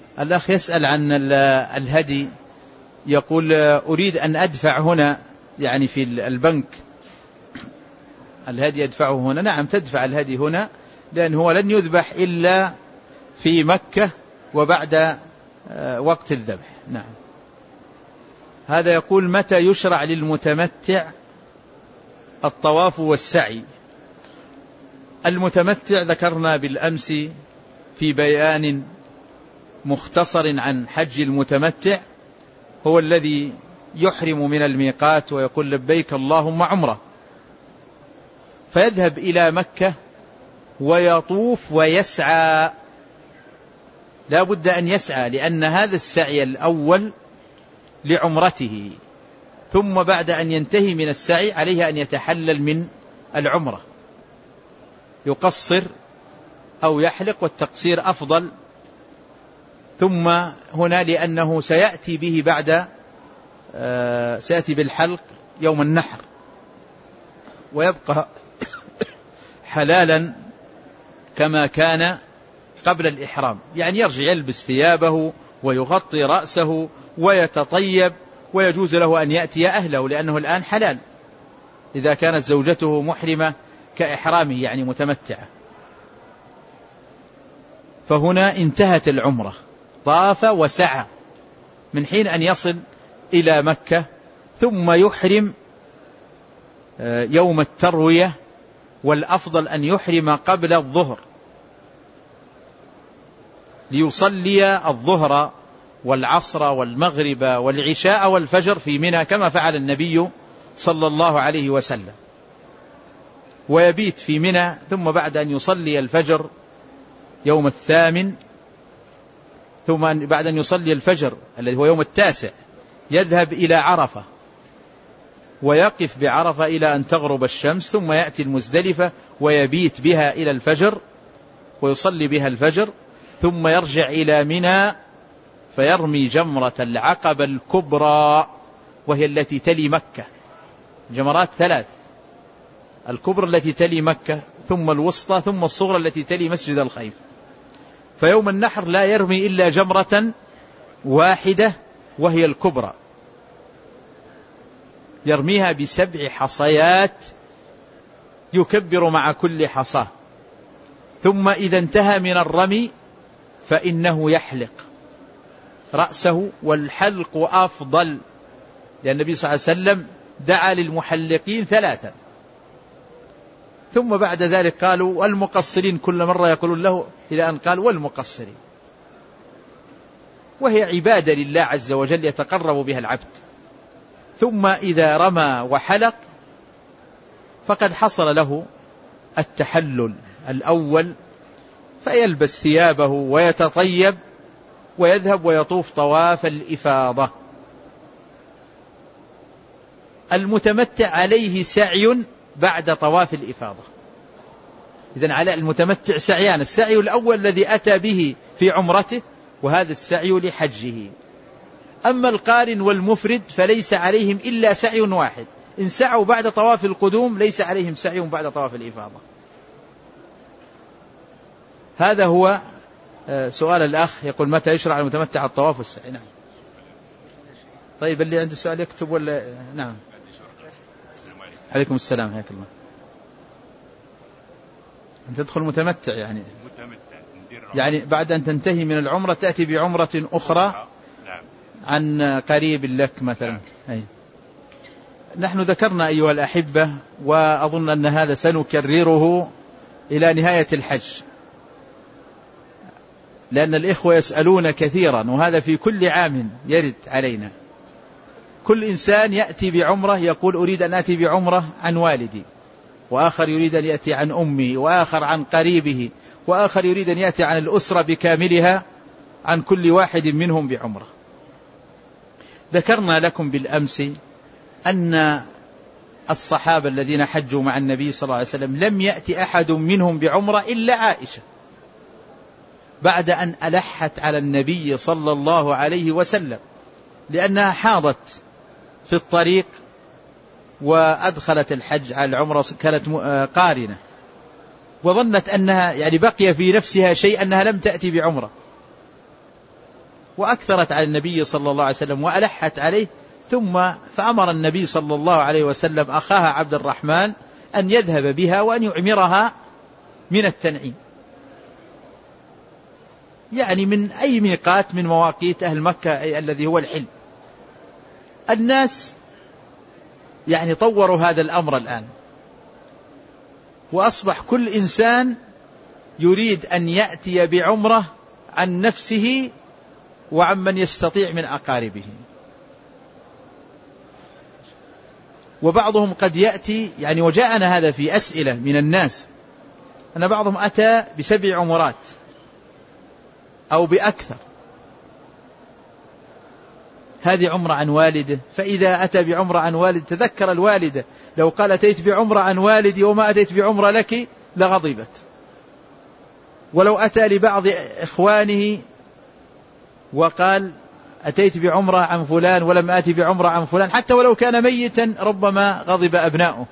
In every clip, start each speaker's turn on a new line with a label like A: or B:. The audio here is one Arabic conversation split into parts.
A: الأخ يسأل عن الهدي، يقول أريد أن أدفع هنا يعني في البنك الهدي أدفعه هنا. نعم تدفع الهدي هنا، لأنه هو لن يذبح إلا في مكة وبعد وقت الذبح. نعم. هذا يقول متى يشرع للمتمتع الطواف والسعي؟ المتمتع ذكرنا بالأمس في بيان مختصر عن حج المتمتع هو الذي يحرم من الميقات ويقول لبيك اللهم عمره، فيذهب إلى مكة ويطوف ويسعى. لا بد أن يسعى، لأن هذا السعي الأول لعمرته، ثم بعد أن ينتهي من السعي عليه أن يتحلل من العمرة، يقصر أو يحلق، والتقصير أفضل. ثم هنا لأنه سيأتي به بعد سيأتي بالحلق يوم النحر، ويبقى حلالا كما كان قبل الإحرام، يعني يرجع يلبس ثيابه ويغطي رأسه ويتطيب، ويجوز له أن يأتي أهله، لأنه الآن حلال إذا كانت زوجته محرمة كإحرامه يعني متمتعة. فهنا انتهت العمرة، طاف وسعى من حين أن يصل إلى مكة، ثم يحرم يوم التروية، والأفضل أن يحرم قبل الظهر ليصلي الظهر والعصر والمغرب والعشاء والفجر في منى كما فعل النبي صلى الله عليه وسلم، ويبيت في منى، ثم بعد أن يصلي الفجر يوم الثامن، ثم بعد أن يصلي الفجر الذي هو يوم التاسع يذهب إلى عرفة ويقف بعرفة إلى أن تغرب الشمس، ثم يأتي المزدلفة ويبيت بها إلى الفجر ويصلي بها الفجر، ثم يرجع إلى منى فيرمي جمرة العقبة الكبرى وهي التي تلي مكة. جمرات ثلاث: الكبرى التي تلي مكة، ثم الوسطى، ثم الصغرى التي تلي مسجد الخيف. فيوم النحر لا يرمي إلا جمرة واحدة وهي الكبرى، يرميها ب7 حصيات يكبر مع كل حصاة، ثم إذا انتهى من الرمي فإنه يحلق رأسه، والحلق أفضل، لأن النبي صلى الله عليه وسلم دعا للمحلقين 3. ثم بعد ذلك قالوا والمقصرين، كل مرة يقولون له إلى أن قال والمقصرين، وهي عبادة لله عز وجل يتقرب بها العبد. ثم إذا رمى وحلق فقد حصل له التحلل الأول، فيلبس ثيابه ويتطيب ويذهب ويطوف طواف الإفاضة. المتمتع عليه سعي بعد طواف الإفاضة، إذن على المتمتع سعيان: السعي الأول الذي أتى به في عمرته، وهذا السعي لحجه. أما القارن والمفرد فليس عليهم إلا سعي واحد، إن سعوا بعد طواف القدوم ليس عليهم سعي بعد طواف الإفاضة. هذا هو سؤال الأخ، يقول متى يشرع المتمتع الطواف والسعي؟ نعم. طيب اللي عنده سؤال يكتب ولا؟ نعم. عليكم السلام، حياك الله. أن تدخل متمتع يعني بعد أن تنتهي من العمرة تأتي بعمرة أخرى عن قريب لك مثلا. أي. نحن ذكرنا أيها الأحبة، وأظن أن هذا سنكرره إلى نهاية الحج، لأن الإخوة يسألون كثيرا، وهذا في كل عام يرد علينا. كل إنسان يأتي بعمرة يقول أريد أن أتي بعمرة عن والدي، وآخر يريد أن يأتي عن أمي، وآخر عن قريبه، وآخر يريد أن يأتي عن الأسرة بكاملها، عن كل واحد منهم بعمرة. ذكرنا لكم بالأمس أن الصحابة الذين حجوا مع النبي صلى الله عليه وسلم لم يأتي أحد منهم بعمرة إلا عائشة، بعد أن ألحت على النبي صلى الله عليه وسلم، لأنها حاضت في الطريق وأدخلت الحج على العمرة، كانت قارنة، وظنت أنها يعني بقي في نفسها شيء أنها لم تأتي بعمرة، وأكثرت على النبي صلى الله عليه وسلم وألحت عليه، ثم فأمر النبي صلى الله عليه وسلم أخاها عبد الرحمن أن يذهب بها وأن يعمرها من التنعيم، يعني من أي ميقات من مواقيت أهل مكة الذي هو الحل. الناس يعني طوروا هذا الأمر الآن، وأصبح كل إنسان يريد أن يأتي بعمرة عن نفسه وعن من يستطيع من أقاربه. وبعضهم قد يأتي يعني، وجاءنا هذا في أسئلة من الناس، أن بعضهم أتى ب7 عمرات أو بأكثر، هذه عمرة عن والده. فإذا أتى بعمرة عن والد تذكر الوالدة، لو قال أتيت بعمرة عن والدي وما أتيت بعمرة لك لغضبت. ولو أتى لبعض إخوانه وقال أتيت بعمرة عن فلان ولم آتي بعمرة عن فلان، حتى ولو كان ميتا ربما غضب أبناؤه.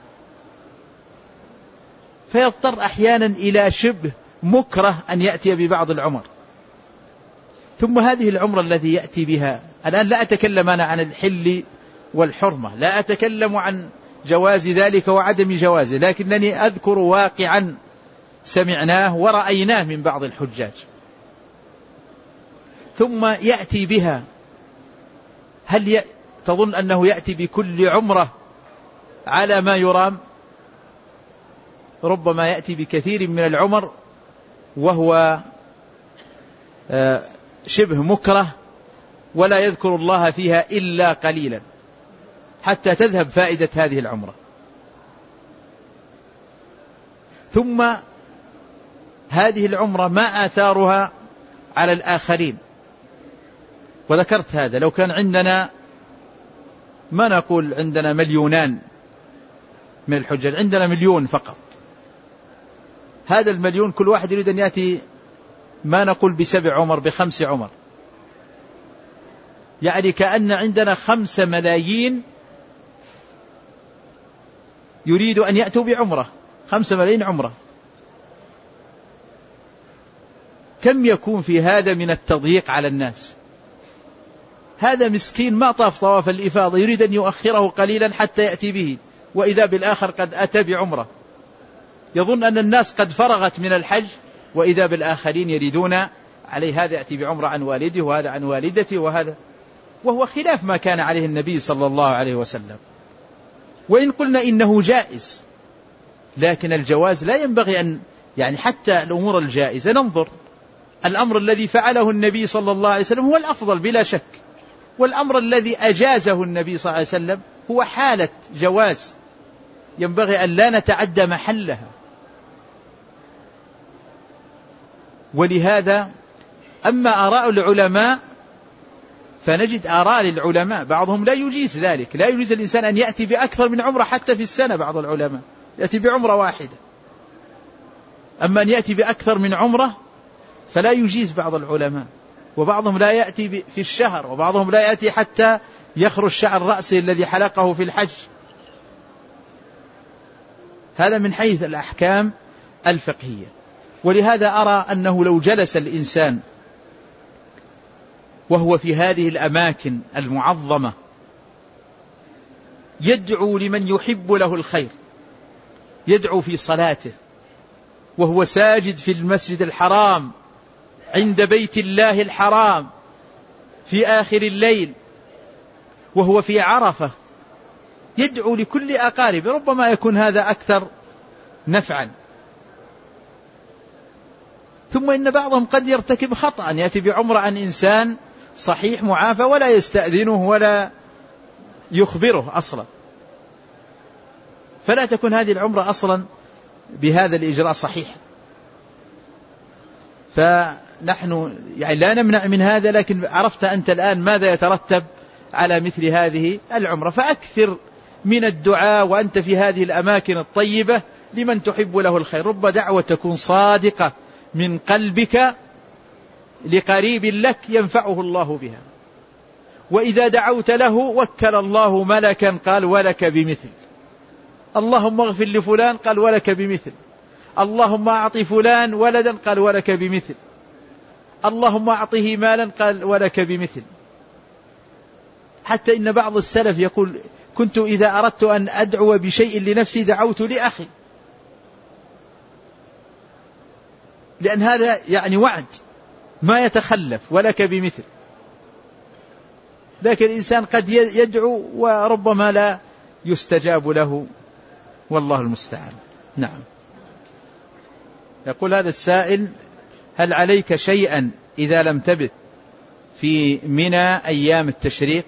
A: فيضطر أحيانا إلى شبه مكره أن يأتي ببعض العمر. ثم هذه العمرة التي يأتي بها الآن، لا أتكلم أنا عن الحل والحرمة، لا أتكلم عن جواز ذلك وعدم جوازه، لكنني أذكر واقعا سمعناه ورأيناه من بعض الحجاج. ثم يأتي بها، هل تظن أنه يأتي بكل عمرة على ما يرام؟ ربما يأتي بكثير من العمر وهو شبه مكره، ولا يذكر الله فيها إلا قليلا حتى تذهب فائدة هذه العمرة. ثم هذه العمرة ما آثارها على الآخرين؟ وذكرت هذا، لو كان عندنا، ما نقول عندنا 2,000,000 من الحجاج، عندنا 1,000,000 فقط، هذا 1,000,000 كل واحد يريد أن يأتي ما نقول ب7 عمر ب5 عمر، يعني كأن عندنا 5 ملايين يريد أن يأتوا بعمرة، 5 ملايين عمرة. كم يكون في هذا من التضييق على الناس؟ هذا مسكين ما طاف طواف الإفاضة يريد أن يؤخره قليلا حتى يأتي به، وإذا بالآخر قد أتى بعمرة، يظن أن الناس قد فرغت من الحج، وإذا بالآخرين يريدون عليه هذا يأتي بعمرة عن والده وهذا عن والدته وهذا، وهو خلاف ما كان عليه النبي صلى الله عليه وسلم. وإن قلنا إنه جائز، لكن الجواز لا ينبغي أن يعني حتى الأمور الجائزة ننظر، الأمر الذي فعله النبي صلى الله عليه وسلم هو الأفضل بلا شك، والأمر الذي أجازه النبي صلى الله عليه وسلم هو حالة جواز ينبغي أن لا نتعدى محلها. ولهذا أما آراء العلماء فنجد آراء للعلماء، بعضهم لا يجيز ذلك، لا يجيز الإنسان أن يأتي بأكثر من عمرة حتى في السنة، بعض العلماء يأتي بعمرة واحدة، أما أن يأتي بأكثر من عمرة فلا يجيز بعض العلماء. وبعضهم لا يأتي في الشهر، وبعضهم لا يأتي حتى يخرج شعر رأسه الذي حلقه في الحج. هذا من حيث الأحكام الفقهية. ولهذا أرى أنه لو جلس الإنسان وهو في هذه الأماكن المعظمة يدعو لمن يحب له الخير، يدعو في صلاته وهو ساجد في المسجد الحرام عند بيت الله الحرام في آخر الليل، وهو في عرفة يدعو لكل أقارب، ربما يكون هذا أكثر نفعا. ثم إن بعضهم قد يرتكب خطأ، يأتي بعمرة عن إنسان صحيح معافى ولا يستأذنه ولا يخبره أصلا، فلا تكون هذه العمرة أصلا بهذا الإجراء صحيح. فنحن يعني لا نمنع من هذا، لكن عرفت أنت الآن ماذا يترتب على مثل هذه العمرة. فأكثر من الدعاء وأنت في هذه الأماكن الطيبة لمن تحب له الخير، رب دعوة تكون صادقة من قلبك لقريب لك ينفعه الله بها، وإذا دعوت له وكل الله ملكا قال ولك بمثل، اللهم اغفر لفلان قال ولك بمثل، اللهم أعط فلان ولدا قال ولك بمثل. اللهم أعطه مالا، قال ولك بمثل. حتى إن بعض السلف يقول كنت إذا أردت أن أدعو بشيء لنفسي دعوت لأخي، لأن هذا يعني وعد ما يتخلف، ولك بمثل. لكن الإنسان قد يدعو وربما لا يستجاب له، والله المستعان. نعم. يقول هذا السائل: هل عليك شيئا إذا لم تبت في منى أيام التشريق؟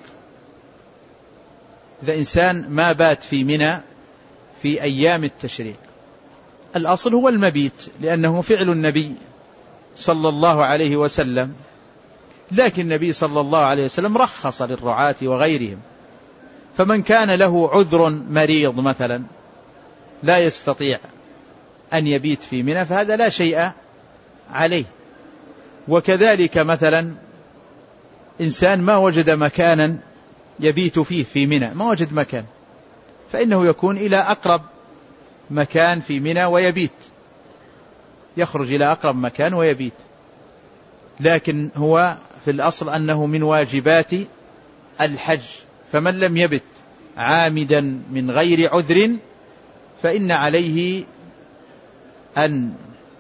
A: إذا إنسان ما بات في منى في أيام التشريق، الأصل هو المبيت، لأنه فعل النبي صلى الله عليه وسلم. لكن النبي صلى الله عليه وسلم رخص للرعاة وغيرهم، فمن كان له عذر مريض مثلا لا يستطيع أن يبيت في منى فهذا لا شيء عليه. وكذلك مثلا إنسان ما وجد مكانا يبيت فيه في منى، ما وجد مكان، فإنه يكون إلى أقرب مكان في منى ويبيت، يخرج إلى أقرب مكان ويبيت. لكن هو في الأصل أنه من واجبات الحج، فمن لم يبت عامدا من غير عذر فإن عليه أن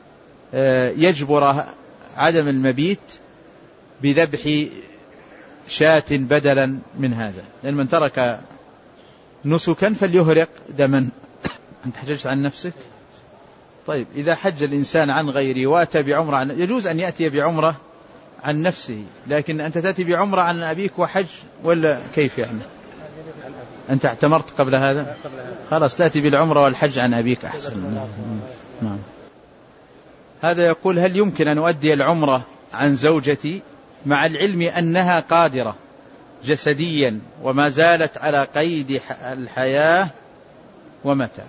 A: يجبر عدم المبيت بذبح شاة بدلا من هذا، لأن من ترك نسكا فليهرق دما. أنت حججت عن نفسك؟ طيب، إذا حج الإنسان عن غيره وأتى بعمرة يجوز أن يأتي بعمرة عن نفسه، لكن أنت تأتي بعمرة عن أبيك وحج، ولا كيف يعني؟ أنت اعتمرت قبل هذا؟ خلاص تأتي بالعمرة والحج عن أبيك أحسن. نعم. هذا يقول: هل يمكن أن أؤدي العمرة عن زوجتي مع العلم أنها قادرة جسديا وما زالت على قيد الحياة، ومتى؟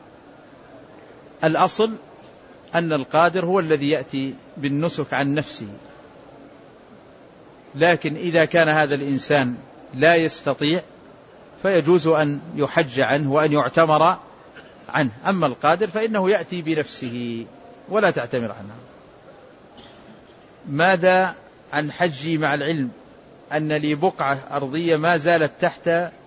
A: الأصل أن القادر هو الذي يأتي بالنسك عن نفسه، لكن إذا كان هذا الإنسان لا يستطيع فيجوز أن يحج عنه وأن يعتمر عنه. أما القادر فإنه يأتي بنفسه ولا تعتمر عنه. ماذا عن حجي مع العلم أن لي بقعة أرضية ما زالت تحت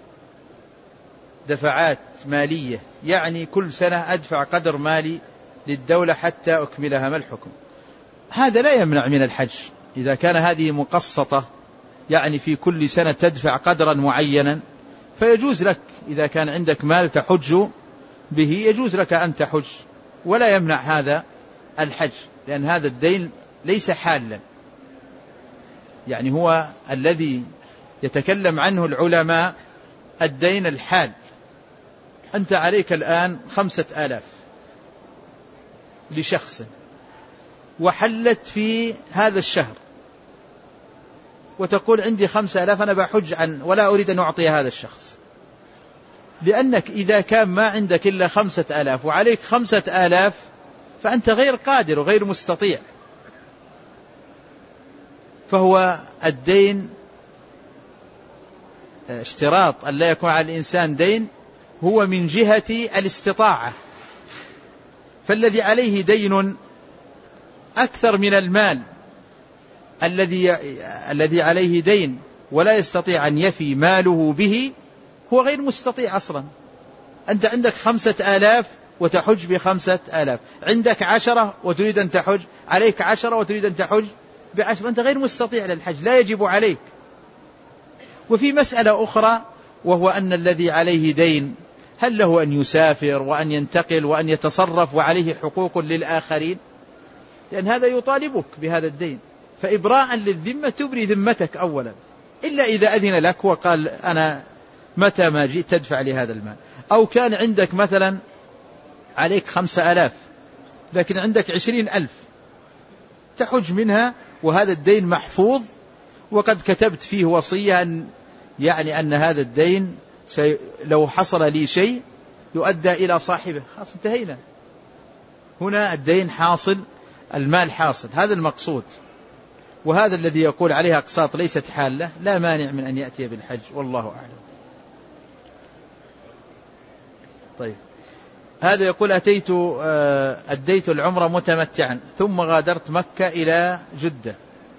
A: دفعات مالية، يعني كل سنة أدفع قدر مالي للدولة حتى أكملها، ما الحكم؟ هذا لا يمنع من الحج إذا كان هذه مقسطة، يعني في كل سنة تدفع قدرا معينا، فيجوز لك إذا كان عندك مال تحج به، يجوز لك أن تحج ولا يمنع هذا الحج، لأن هذا الدين ليس حالا، يعني هو الذي يتكلم عنه العلماء الدين الحال. أنت عليك الآن 5,000 لشخص، وحلت في هذا الشهر، وتقول عندي 5,000 أنا بحج عن ولا أريد أن أعطي هذا الشخص، لأنك إذا كان ما عندك إلا 5,000 وعليك 5,000 فأنت غير قادر وغير مستطيع. فهو الدين اشتراط أن لا يكون على الإنسان دين هو من جهة الاستطاعة، فالذي عليه دين أكثر من المال الذي عليه دين ولا يستطيع أن يفي ماله به هو غير مستطيع أصلا. أنت عندك 5,000 وتحج ب5,000، عندك 10 وتريد أن تحج، عليك 10 وتريد أن تحج ب10، أنت غير مستطيع للحج، لا يجب عليك. وفي مسألة أخرى، وهو أن الذي عليه دين هل له أن يسافر وأن ينتقل وأن يتصرف وعليه حقوق للآخرين؟ لأن هذا يطالبك بهذا الدين، فإبراء للذمة تبري ذمتك أولا، إلا إذا أذن لك وقال أنا متى ما جئت تدفع لي هذا المال. أو كان عندك مثلا عليك 5,000 لكن عندك 20,000 تحج منها، وهذا الدين محفوظ وقد كتبت فيه وصية أن هذا الدين لو حصل لي شيء يؤدى إلى صاحبه، خلاص انتهينا. هنا الدين حاصل، المال حاصل، هذا المقصود. وهذا الذي يقول عليها أقساط ليست حالة لا مانع من أن يأتي بالحج، والله أعلم. طيب، هذا يقول أديت العمرة متمتعا ثم غادرت مكة إلى جدة،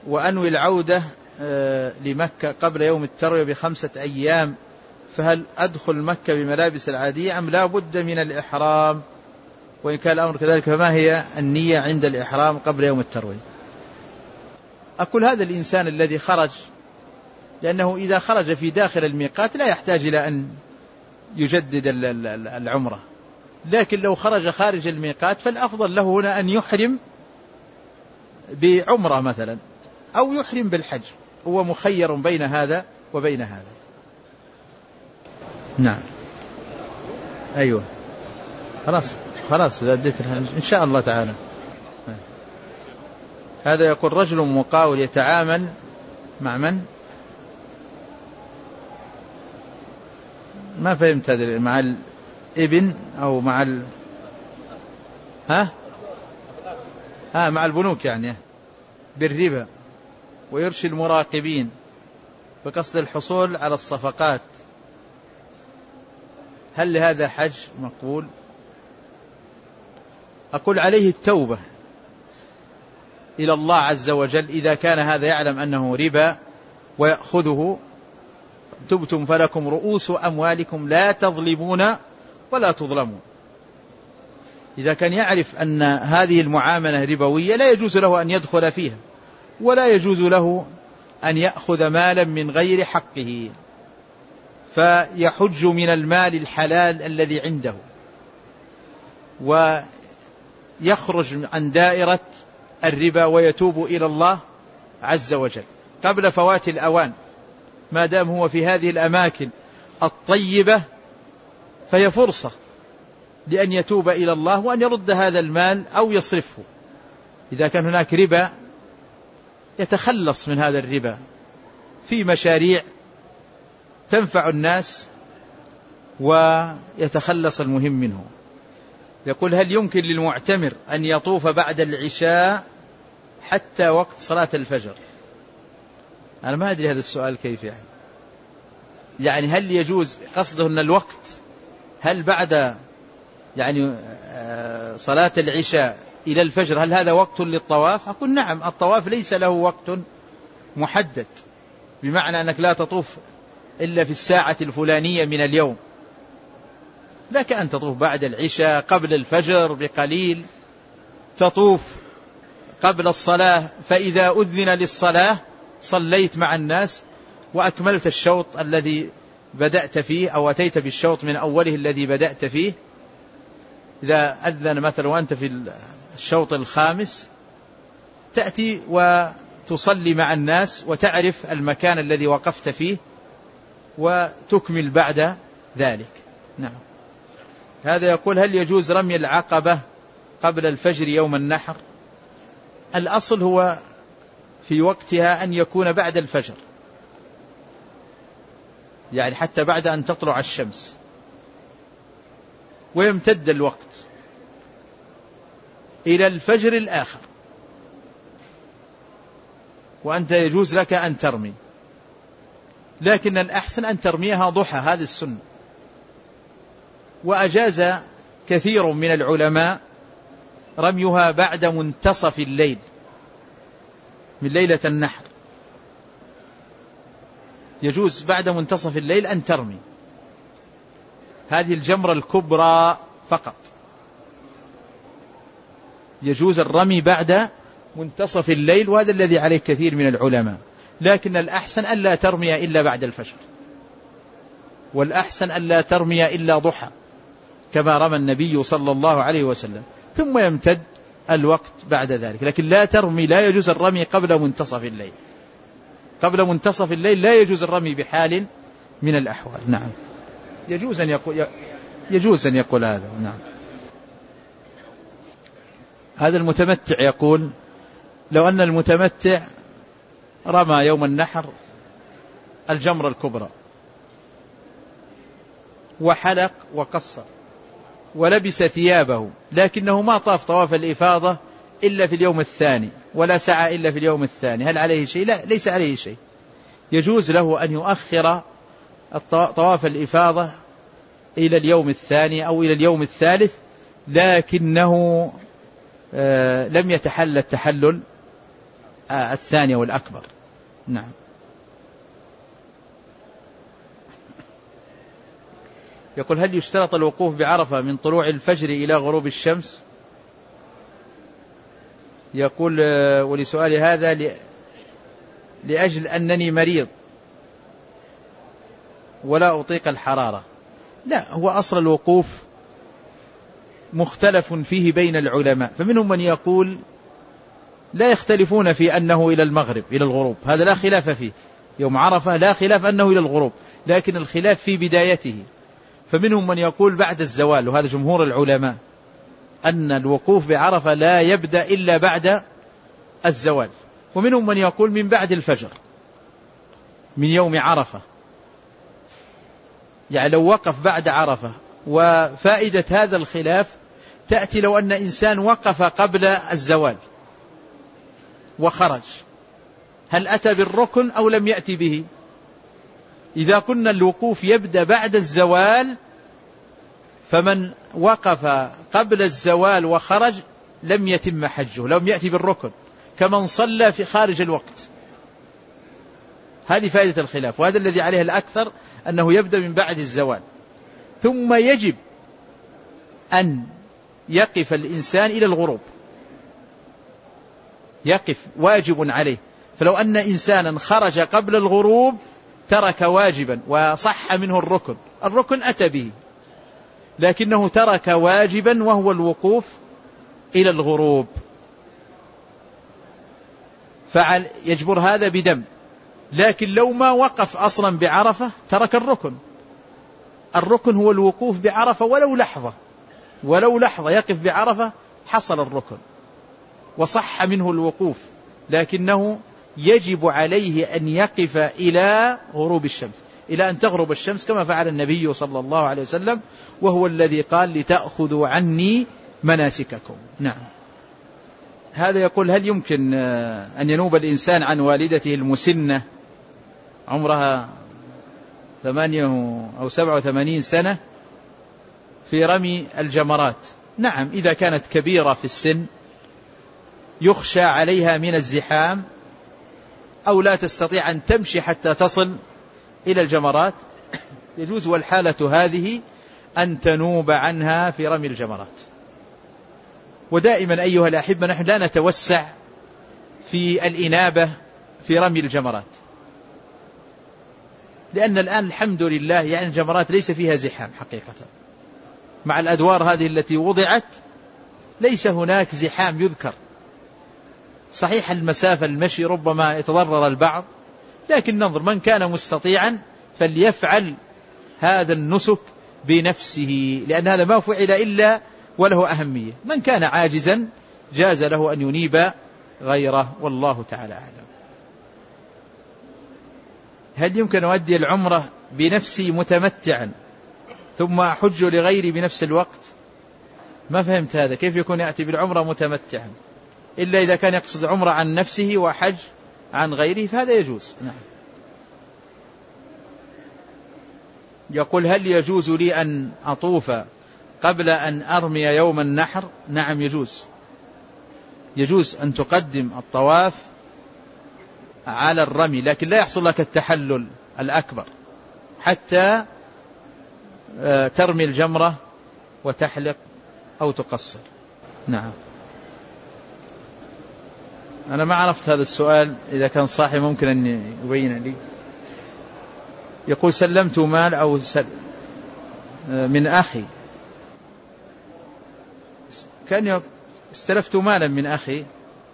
A: وأنوي العودة لمكة قبل يوم التروية ب5 أيام، فهل أدخل مكة بملابس العادية أم لا بد من الإحرام؟ وإن كان الأمر كذلك فما هي النية عند الإحرام قبل يوم التروية؟ أقول هذا الإنسان الذي خرج، لأنه إذا خرج في داخل الميقات لا يحتاج إلى أن يجدد العمرة، لكن لو خرج خارج الميقات فالأفضل له هنا أن يحرم بعمرة مثلا أو يحرم بالحج، هو مخير بين هذا وبين هذا. نعم. أيوة خلاص إن شاء الله تعالى. هذا يقول رجل مقاول يتعامل مع من؟ ما فهمت هذا، مع الابن أو مع مع البنوك يعني بالربا، ويرشي المراقبين بقصد الحصول على الصفقات، هل لهذا حج مقبول؟ أقول عليه التوبة إلى الله عز وجل إذا كان هذا يعلم أنه ربا ويأخذه. تبتم فلكم رؤوس أموالكم لا تظلمون ولا تظلمون. إذا كان يعرف أن هذه المعاملة ربوية لا يجوز له أن يدخل فيها، ولا يجوز له أن يأخذ مالا من غير حقه، فيحج من المال الحلال الذي عنده ويخرج عن دائرة الربا ويتوب إلى الله عز وجل قبل فوات الأوان، ما دام هو في هذه الأماكن الطيبة فهي فرصة لأن يتوب إلى الله وأن يرد هذا المال أو يصرفه. إذا كان هناك ربا يتخلص من هذا الربا في مشاريع تنفع الناس ويتخلص المهم منه. يقول هل يمكن للمعتمر أن يطوف بعد العشاء حتى وقت صلاة الفجر؟ أنا ما أدري هذا السؤال كيف يعني هل يجوز قصده أن الوقت هل بعد يعني صلاة العشاء إلى الفجر هل هذا وقت للطواف؟ أقول نعم، الطواف ليس له وقت محدد، بمعنى أنك لا تطوف إلا في الساعة الفلانية من اليوم، لك أن تطوف بعد العشاء قبل الفجر بقليل، تطوف قبل الصلاة فإذا أذن للصلاة صليت مع الناس وأكملت الشوط الذي بدأت فيه أو أتيت بالشوط من أوله الذي بدأت فيه. إذا أذن مثلا وأنت في الشوط الخامس تأتي وتصلي مع الناس وتعرف المكان الذي وقفت فيه وتكمل بعد ذلك. نعم. هذا يقول هل يجوز رمي العقبة قبل الفجر يوم النحر؟ الأصل هو في وقتها أن يكون بعد الفجر، يعني حتى بعد أن تطلع الشمس، ويمتد الوقت إلى الفجر الآخر، وأنت يجوز لك أن ترمي، لكن الأحسن أن ترميها ضحى، هذه السنة. وأجاز كثير من العلماء رميها بعد منتصف الليل من ليلة النحر، يجوز بعد منتصف الليل أن ترمي هذه الجمرة الكبرى فقط، يجوز الرمي بعد منتصف الليل، وهذا الذي عليه كثير من العلماء، لكن الأحسن ألا ترمي إلا بعد الفجر، والأحسن ألا ترمي إلا ضحى كما رمى النبي صلى الله عليه وسلم، ثم يمتد الوقت بعد ذلك، لكن لا ترمي، لا يجوز الرمي قبل منتصف الليل، قبل منتصف الليل لا يجوز الرمي بحال من الأحوال. نعم. يجوز أن يقول هذا. نعم. هذا المتمتع يقول لو أن المتمتع رمى يوم النحر الجمرة الكبرى وحلق وقصر ولبس ثيابه، لكنه ما طاف طواف الإفاضة إلا في اليوم الثاني ولا سعى إلا في اليوم الثاني، هل عليه شيء؟ لا، ليس عليه شيء، يجوز له أن يؤخر طواف الإفاضة إلى اليوم الثاني أو إلى اليوم الثالث، لكنه لم يتحلل التحلل الثانية والأكبر. نعم. يقول هل يشترط الوقوف بعرفة من طلوع الفجر إلى غروب الشمس؟ يقول ولسؤال هذا لأجل أنني مريض ولا أطيق الحرارة. لا، هو أصل الوقوف مختلف فيه بين العلماء، فمنهم من يقول لا يختلفون في أنه إلى المغرب إلى الغروب، هذا لا خلاف فيه، يوم عرفة لا خلاف أنه إلى الغروب، لكن الخلاف في بدايته. فمنهم من يقول بعد الزوال، وهذا جمهور العلماء، أن الوقوف بعرفة لا يبدأ إلا بعد الزوال. ومنهم من يقول من بعد الفجر من يوم عرفة، يعني لو وقف بعد عرفة. وفائدة هذا الخلاف تأتي لو أن إنسان وقف قبل الزوال وخرج، هل أتى بالركن أو لم يأتي به؟ إذا كنا الوقوف يبدأ بعد الزوال، فمن وقف قبل الزوال وخرج لم يتم حجه، لم يأتي بالركن، كمن صلى في خارج الوقت. هذه فائدة الخلاف، وهذا الذي عليه الأكثر أنه يبدأ من بعد الزوال. ثم يجب أن يقف الإنسان إلى الغروب، يقف واجب عليه. فلو أن إنسانا خرج قبل الغروب ترك واجبا وصح منه الركن أتى به، لكنه ترك واجبا وهو الوقوف إلى الغروب، فعل يجبر هذا بدم. لكن لو ما وقف أصلا بعرفة ترك الركن هو الوقوف بعرفة ولو لحظة يقف بعرفة حصل الركن وصح منه الوقوف، لكنه يجب عليه أن يقف إلى غروب الشمس، إلى أن تغرب الشمس، كما فعل النبي صلى الله عليه وسلم، وهو الذي قال لتأخذوا عني مناسككم. نعم. هذا يقول هل يمكن أن ينوب الإنسان عن والدته المسنة عمرها 8 أو 87 سنة في رمي الجمرات؟ نعم، إذا كانت كبيرة في السن يخشى عليها من الزحام أو لا تستطيع أن تمشي حتى تصل إلى الجمرات، يجوز والحالة هذه أن تنوب عنها في رمي الجمرات. ودائما أيها الأحبة نحن لا نتوسع في الإنابة في رمي الجمرات، لأن الآن الحمد لله يعني الجمرات ليس فيها زحام حقيقة، مع الأدوار هذه التي وضعت ليس هناك زحام يذكر. صحيح المسافة المشي ربما يتضرر البعض، لكن ننظر من كان مستطيعا فليفعل هذا النسك بنفسه، لأن هذا ما فعل إلا وله أهمية. من كان عاجزا جاز له أن ينيب غيره، والله تعالى أعلم. هل يمكن أؤدي العمرة بنفسي متمتعا ثم أحج لغيري بنفس الوقت؟ ما فهمت هذا، كيف يكون يأتي بالعمرة متمتعا؟ إلا إذا كان يقصد عمرة عن نفسه وحج عن غيره فهذا يجوز. نعم. يقول هل يجوز لي أن أطوف قبل أن أرمي يوم النحر؟ نعم يجوز أن تقدم الطواف على الرمي، لكن لا يحصل لك التحلل الأكبر حتى ترمي الجمرة وتحلق أو تقصر. نعم. أنا ما عرفت هذا السؤال، إذا كان صحيح ممكن أن يبين لي. يقول سلمت مال أو من أخي، كان استلفت مالا من أخي،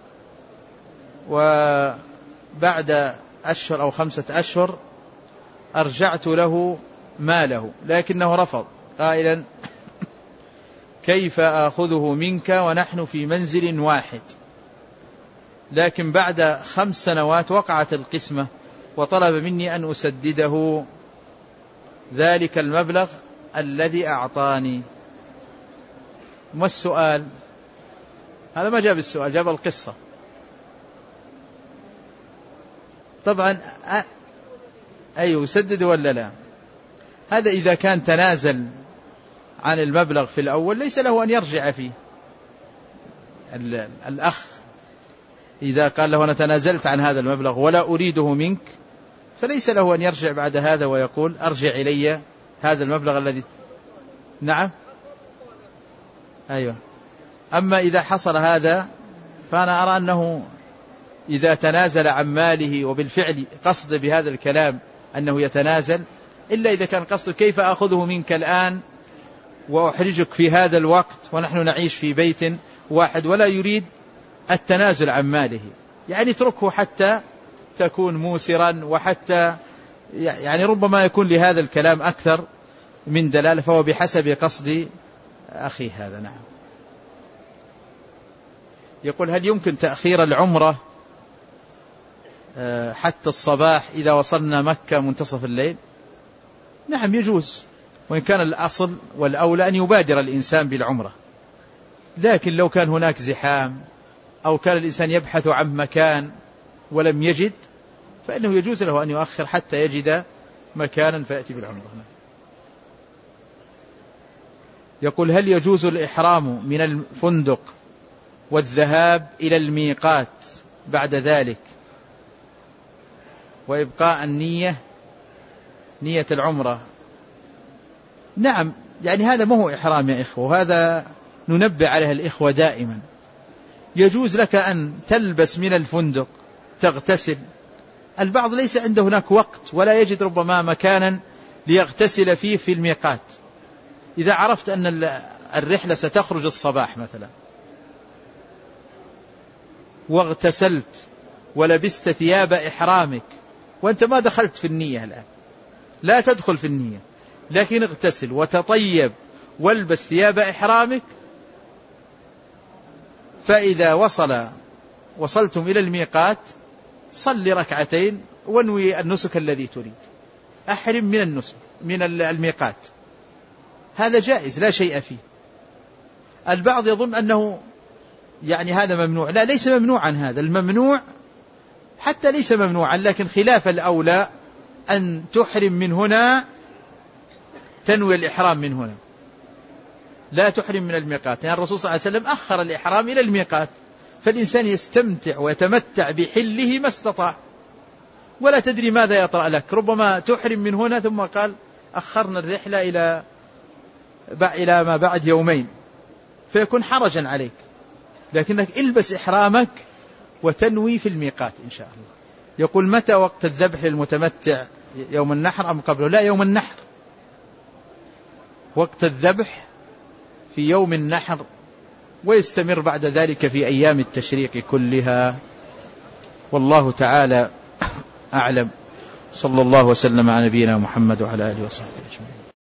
A: وبعد أشهر أو 5 أشهر أرجعت له ماله، لكنه رفض قائلا كيف آخذه منك ونحن في منزل واحد. لكن بعد 5 سنوات وقعت القسمة وطلب مني أن أسدده ذلك المبلغ الذي أعطاني. ما السؤال؟ هذا ما جاب السؤال، جاب القصة. طبعا أيوه يسدد ولا لا؟ هذا إذا كان تنازل عن المبلغ في الأول ليس له أن يرجع فيه. الأخ إذا قال له أنا تنازلت عن هذا المبلغ ولا أريده منك، فليس له أن يرجع بعد هذا ويقول أرجع إلي هذا المبلغ الذي. نعم، أيوة. أما إذا حصل هذا فأنا أرى أنه إذا تنازل عن ماله وبالفعل قصد بهذا الكلام أنه يتنازل، إلا إذا كان قصد كيف أخذه منك الآن وأحرجك في هذا الوقت ونحن نعيش في بيت واحد، ولا يريد التنازل عن ماله، يعني اتركه حتى تكون موسرا، وحتى يعني ربما يكون لهذا الكلام أكثر من دلالة، فهو بحسب قصد أخي هذا. نعم. يقول هل يمكن تأخير العمرة حتى الصباح إذا وصلنا مكة منتصف الليل؟ نعم يجوز، وإن كان الأصل والأولى أن يبادر الإنسان بالعمرة، لكن لو كان هناك زحام أو كان الإنسان يبحث عن مكان ولم يجد فإنه يجوز له أن يؤخر حتى يجد مكانا فيأتي بالعمرة. يقول هل يجوز الإحرام من الفندق والذهاب إلى الميقات بعد ذلك وإبقاء نية العمرة؟ نعم، يعني هذا ما هو إحرام يا إخوة، وهذا ننبه عليه الإخوة دائما. يجوز لك أن تلبس من الفندق تغتسل، البعض ليس عنده هناك وقت ولا يجد ربما مكانا ليغتسل فيه في الميقات. إذا عرفت أن الرحلة ستخرج الصباح مثلا واغتسلت ولبست ثياب إحرامك وأنت ما دخلت في النية الآن، لا تدخل في النية، لكن اغتسل وتطيب والبس ثياب إحرامك، فإذا وصلتم إلى الميقات صل ركعتين وانوي النسك الذي تريد، أحرم من النسك من الميقات، هذا جائز لا شيء فيه. البعض يظن أنه يعني هذا ممنوع، لا، ليس ممنوعا، هذا الممنوع حتى ليس ممنوعا، لكن خلاف الأولى أن تحرم من هنا، تنوي الإحرام من هنا، لا تحرم من الميقات، يعني الرسول صلى الله عليه وسلم أخر الإحرام إلى الميقات، فالإنسان يستمتع ويتمتع بحله ما استطاع، ولا تدري ماذا يطرأ لك، ربما تحرم من هنا ثم قال أخرنا الرحلة إلى ما بعد يومين، فيكون حرجا عليك، لكنك البس إحرامك وتنوي في الميقات إن شاء الله. يقول متى وقت الذبح للمتمتع، يوم النحر أم قبله؟ لا، يوم النحر، وقت الذبح في يوم النحر، ويستمر بعد ذلك في أيام التشريق كلها، والله تعالى أعلم. صلى الله وسلم على نبينا محمد وعلى آله وصحبه أجمعين.